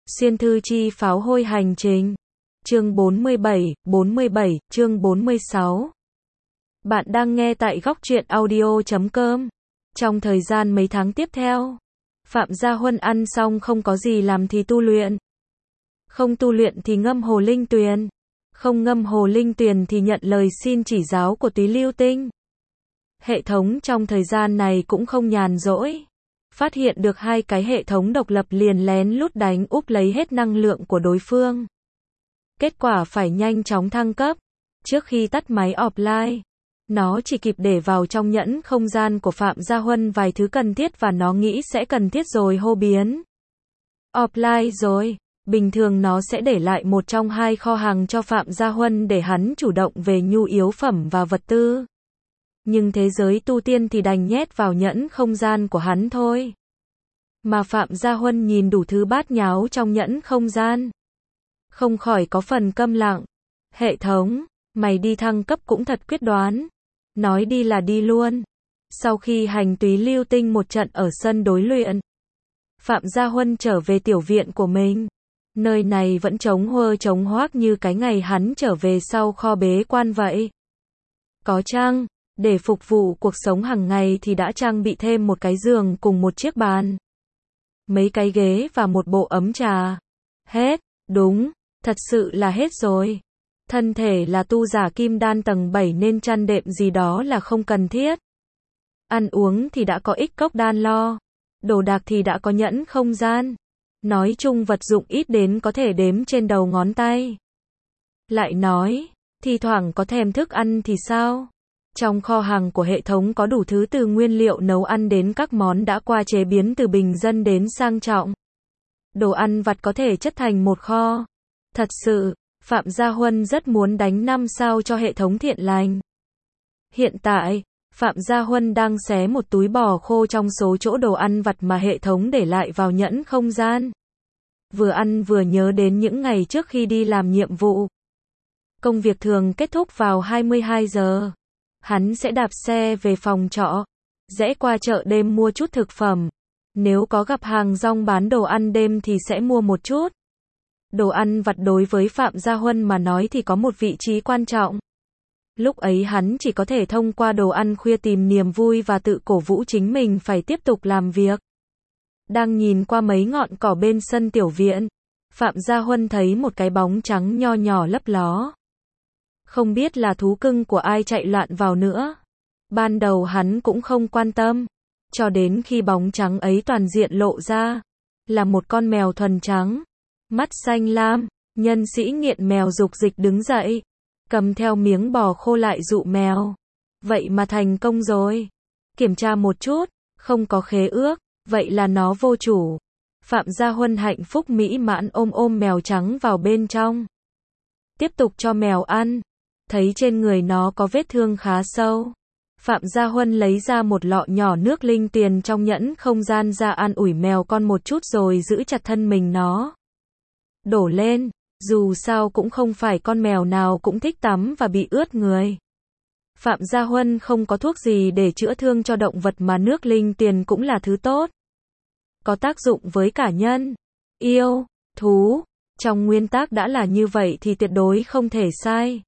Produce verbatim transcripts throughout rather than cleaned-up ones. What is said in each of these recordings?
Xuyên thư chi pháo hôi hành trình. Chương bốn mươi bảy, bốn mươi bảy, chương bốn mươi sáu. Bạn đang nghe tại góc truyện audio chấm com. Trong thời gian mấy tháng tiếp theo, Phạm Gia Huân ăn xong không có gì làm thì tu luyện. Không tu luyện thì ngâm hồ linh tuyền. Không ngâm hồ linh tuyền thì nhận lời xin chỉ giáo của Túy Lưu Tinh. Hệ thống trong thời gian này cũng không nhàn rỗi. Phát hiện được hai cái hệ thống độc lập liền lén lút đánh úp lấy hết năng lượng của đối phương. Kết quả phải nhanh chóng thăng cấp. Trước khi tắt máy offline, nó chỉ kịp để vào trong nhẫn không gian của Phạm Gia Huân vài thứ cần thiết và nó nghĩ sẽ cần thiết rồi hô biến. Offline rồi, bình thường nó sẽ để lại một trong hai kho hàng cho Phạm Gia Huân để hắn chủ động về nhu yếu phẩm và vật tư. Nhưng thế giới tu tiên thì đành nhét vào nhẫn không gian của hắn thôi. Mà Phạm Gia Huân nhìn đủ thứ bát nháo trong nhẫn không gian, không khỏi có phần câm lặng. Hệ thống, mày đi thăng cấp cũng thật quyết đoán. Nói đi là đi luôn. Sau khi hành Túy Lưu Tinh một trận ở sân đối luyện, Phạm Gia Huân trở về tiểu viện của mình. Nơi này vẫn trống huơ trống hoác như cái ngày hắn trở về sau kho bế quan vậy. Có chăng, để phục vụ cuộc sống hàng ngày thì đã trang bị thêm một cái giường cùng một chiếc bàn, mấy cái ghế và một bộ ấm trà. Hết, đúng, thật sự là hết rồi. Thân thể là tu giả kim đan tầng bảy nên chăn đệm gì đó là không cần thiết. Ăn uống thì đã có ích cốc đan lo. Đồ đạc thì đã có nhẫn không gian. Nói chung vật dụng ít đến có thể đếm trên đầu ngón tay. Lại nói, thi thoảng có thèm thức ăn thì sao? Trong kho hàng của hệ thống có đủ thứ từ nguyên liệu nấu ăn đến các món đã qua chế biến từ bình dân đến sang trọng. Đồ ăn vặt có thể chất thành một kho. Thật sự, Phạm Gia Huân rất muốn đánh năm sao cho hệ thống thiện lành. Hiện tại, Phạm Gia Huân đang xé một túi bò khô trong số chỗ đồ ăn vặt mà hệ thống để lại vào nhẫn không gian. Vừa ăn vừa nhớ đến những ngày trước khi đi làm nhiệm vụ. Công việc thường kết thúc vào hai mươi hai giờ. Hắn sẽ đạp xe về phòng trọ, rẽ qua chợ đêm mua chút thực phẩm. Nếu có gặp hàng rong bán đồ ăn đêm thì sẽ mua một chút. Đồ ăn vặt đối với Phạm Gia Huân mà nói thì có một vị trí quan trọng. Lúc ấy hắn chỉ có thể thông qua đồ ăn khuya tìm niềm vui và tự cổ vũ chính mình phải tiếp tục làm việc. Đang nhìn qua mấy ngọn cỏ bên sân tiểu viện, Phạm Gia Huân thấy một cái bóng trắng nho nhỏ lấp ló. Không biết là thú cưng của ai chạy loạn vào nữa. Ban đầu hắn cũng không quan tâm, cho đến khi bóng trắng ấy toàn diện lộ ra, là một con mèo thuần trắng, mắt xanh lam. Nhân sĩ nghiện mèo dục dịch đứng dậy, cầm theo miếng bò khô lại dụ mèo. Vậy mà thành công rồi. Kiểm tra một chút, không có khế ước, vậy là nó vô chủ. Phạm Gia Huân hạnh phúc mỹ mãn ôm ôm mèo trắng vào bên trong. Tiếp tục cho mèo ăn. Thấy trên người nó có vết thương khá sâu, Phạm Gia Huân lấy ra một lọ nhỏ nước linh tuyền trong nhẫn không gian ra an ủi mèo con một chút rồi giữ chặt thân mình nó. Đổ lên, dù sao cũng không phải con mèo nào cũng thích tắm và bị ướt người. Phạm Gia Huân không có thuốc gì để chữa thương cho động vật mà nước linh tuyền cũng là thứ tốt. Có tác dụng với cả nhân, yêu, thú. Trong nguyên tắc đã là như vậy thì tuyệt đối không thể sai.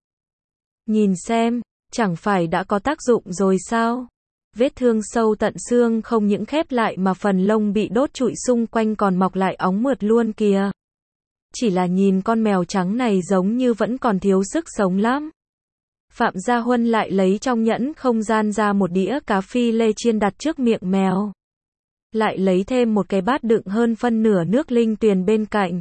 Nhìn xem, chẳng phải đã có tác dụng rồi sao? Vết thương sâu tận xương không những khép lại mà phần lông bị đốt trụi xung quanh còn mọc lại óng mượt luôn kìa. Chỉ là nhìn con mèo trắng này giống như vẫn còn thiếu sức sống lắm. Phạm Gia Huân lại lấy trong nhẫn không gian ra một đĩa cá phi lê chiên đặt trước miệng mèo. Lại lấy thêm một cái bát đựng hơn phân nửa nước linh tuyền bên cạnh.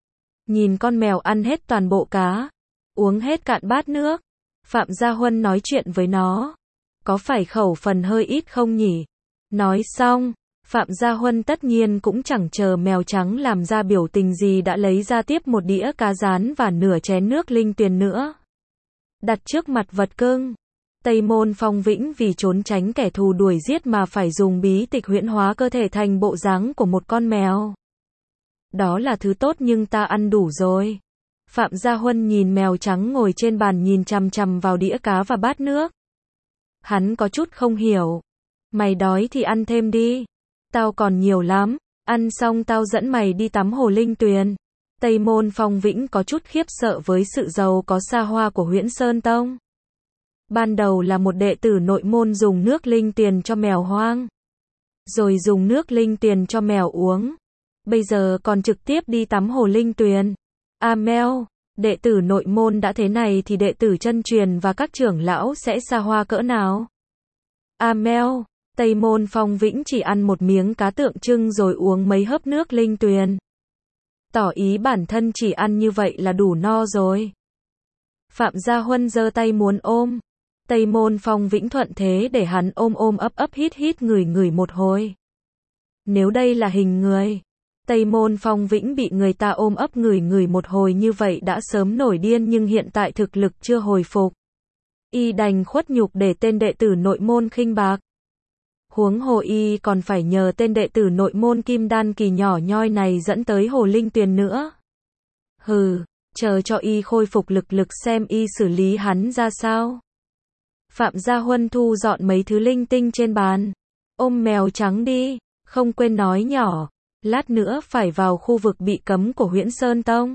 Nhìn con mèo ăn hết toàn bộ cá, uống hết cạn bát nước. Phạm Gia Huân nói chuyện với nó. Có phải khẩu phần hơi ít không nhỉ? Nói xong, Phạm Gia Huân tất nhiên cũng chẳng chờ mèo trắng làm ra biểu tình gì đã lấy ra tiếp một đĩa cá rán và nửa chén nước linh tuyền nữa. Đặt trước mặt vật cưng. Tây Môn Phong Vĩnh vì trốn tránh kẻ thù đuổi giết mà phải dùng bí tịch huyễn hóa cơ thể thành bộ dáng của một con mèo. Đó là thứ tốt nhưng ta ăn đủ rồi. Phạm Gia Huân nhìn mèo trắng ngồi trên bàn nhìn chằm chằm vào đĩa cá và bát nước. Hắn có chút không hiểu. Mày đói thì ăn thêm đi. Tao còn nhiều lắm. Ăn xong tao dẫn mày đi tắm hồ linh tuyền. Tây Môn Phong Vĩnh có chút khiếp sợ với sự giàu có xa hoa của Huyễn Sơn Tông. Ban đầu là một đệ tử nội môn dùng nước linh tiền cho mèo hoang, rồi dùng nước linh tiền cho mèo uống. Bây giờ còn trực tiếp đi tắm hồ linh tuyền. A meo, đệ tử nội môn đã thế này thì đệ tử chân truyền và các trưởng lão sẽ xa hoa cỡ nào? A meo, Tây Môn Phong Vĩnh chỉ ăn một miếng cá tượng trưng rồi uống mấy hớp nước linh tuyền. Tỏ ý bản thân chỉ ăn như vậy là đủ no rồi. Phạm Gia Huân giơ tay muốn ôm. Tây Môn Phong Vĩnh thuận thế để hắn ôm ôm ấp ấp hít hít ngửi ngửi một hồi. Nếu đây là hình người, Tây Môn Phong Vĩnh bị người ta ôm ấp ngửi ngửi một hồi như vậy đã sớm nổi điên, nhưng hiện tại thực lực chưa hồi phục. Y đành khuất nhục để tên đệ tử nội môn khinh bạc. Huống hồ y còn phải nhờ tên đệ tử nội môn kim đan kỳ nhỏ nhoi này dẫn tới hồ linh tuyền nữa. Hừ, chờ cho y khôi phục lực lực xem y xử lý hắn ra sao. Phạm Gia Huân thu dọn mấy thứ linh tinh trên bàn. Ôm mèo trắng đi, không quên nói nhỏ, lát nữa phải vào khu vực bị cấm của Huyễn Sơn Tông.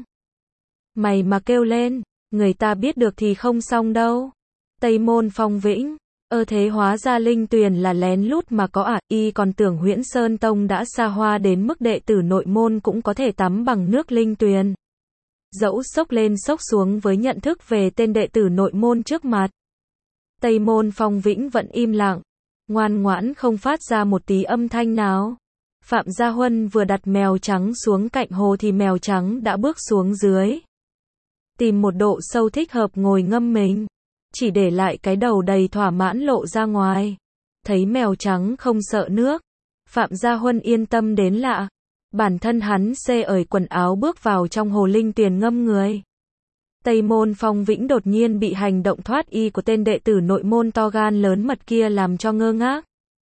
Mày mà kêu lên, người ta biết được thì không xong đâu. Tây Môn Phong Vĩnh, ơ thế hóa ra linh tuyền là lén lút mà có à, y còn tưởng Huyễn Sơn Tông đã xa hoa đến mức đệ tử nội môn cũng có thể tắm bằng nước linh tuyền. Dẫu sốc lên sốc xuống với nhận thức về tên đệ tử nội môn trước mặt, Tây Môn Phong Vĩnh vẫn im lặng, ngoan ngoãn không phát ra một tí âm thanh nào. Phạm Gia Huân vừa đặt mèo trắng xuống cạnh hồ thì mèo trắng đã bước xuống dưới, tìm một độ sâu thích hợp ngồi ngâm mình, chỉ để lại cái đầu đầy thỏa mãn lộ ra ngoài. Thấy mèo trắng không sợ nước, Phạm Gia Huân yên tâm đến lạ. Bản thân hắn xê ởi quần áo bước vào trong hồ linh tuyền ngâm người. Tây Môn Phong Vĩnh đột nhiên bị hành động thoát y của tên đệ tử nội môn to gan lớn mật kia làm cho ngơ ngác.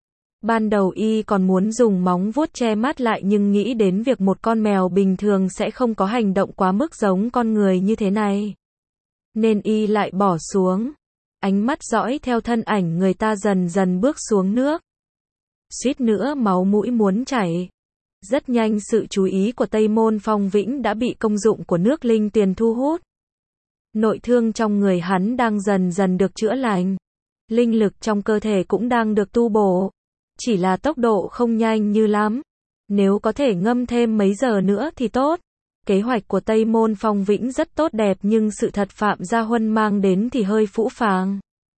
Ban đầu y còn muốn dùng móng vuốt che mắt lại, nhưng nghĩ đến việc một con mèo bình thường sẽ không có hành động quá mức giống con người như thế này, nên y lại bỏ xuống. Ánh mắt dõi theo thân ảnh người ta dần dần bước xuống nước. Suýt nữa máu mũi muốn chảy. Rất nhanh sự chú ý của Tây Môn Phong Vĩnh đã bị công dụng của nước linh tuyền thu hút. Nội thương trong người hắn đang dần dần được chữa lành. Linh lực trong cơ thể cũng đang được tu bổ. Chỉ là tốc độ không nhanh như lắm. Nếu có thể ngâm thêm mấy giờ nữa thì tốt. Kế hoạch của Tây Môn Phong Vĩnh rất tốt đẹp, nhưng sự thật Phạm Gia Huân mang đến thì hơi phũ phàng.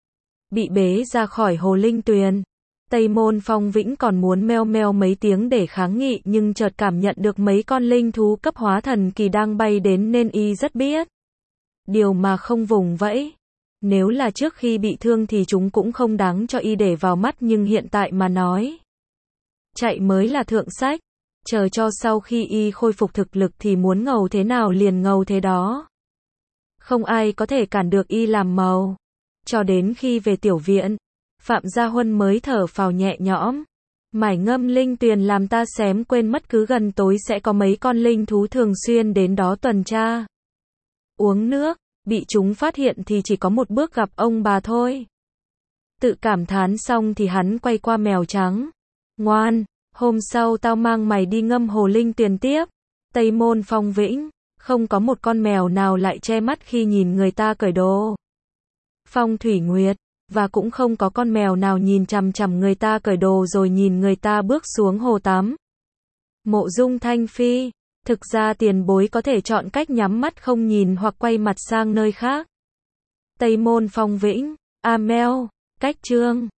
Bị bế ra khỏi hồ linh tuyền, Tây Môn Phong Vĩnh còn muốn meo meo mấy tiếng để kháng nghị, nhưng chợt cảm nhận được mấy con linh thú cấp hóa thần kỳ đang bay đến nên y rất biết điều mà không vùng vẫy. Nếu là trước khi bị thương thì chúng cũng không đáng cho y để vào mắt, nhưng hiện tại mà nói, chạy mới là thượng sách. Chờ cho sau khi y khôi phục thực lực thì muốn ngầu thế nào liền ngầu thế đó. Không ai có thể cản được y làm màu. Cho đến khi về tiểu viện, Phạm Gia Huân mới thở phào nhẹ nhõm. Mải ngâm linh tuyền làm ta xém quên mất cứ gần tối sẽ có mấy con linh thú thường xuyên đến đó tuần tra. Uống nước, bị chúng phát hiện thì chỉ có một bước gặp ông bà thôi. Tự cảm thán xong thì hắn quay qua mèo trắng. Ngoan, hôm sau tao mang mày đi ngâm hồ linh tuyền tiếp. Tây Môn Phong Vĩnh, không có một con mèo nào lại che mắt khi nhìn người ta cởi đồ. Phong Thủy Nguyệt, và cũng không có con mèo nào nhìn chằm chằm người ta cởi đồ rồi nhìn người ta bước xuống hồ tắm. Mộ Dung Thanh Phi, thực ra tiền bối có thể chọn cách nhắm mắt không nhìn hoặc quay mặt sang nơi khác. Tây Môn Phong Vĩnh, a meo, cách chương.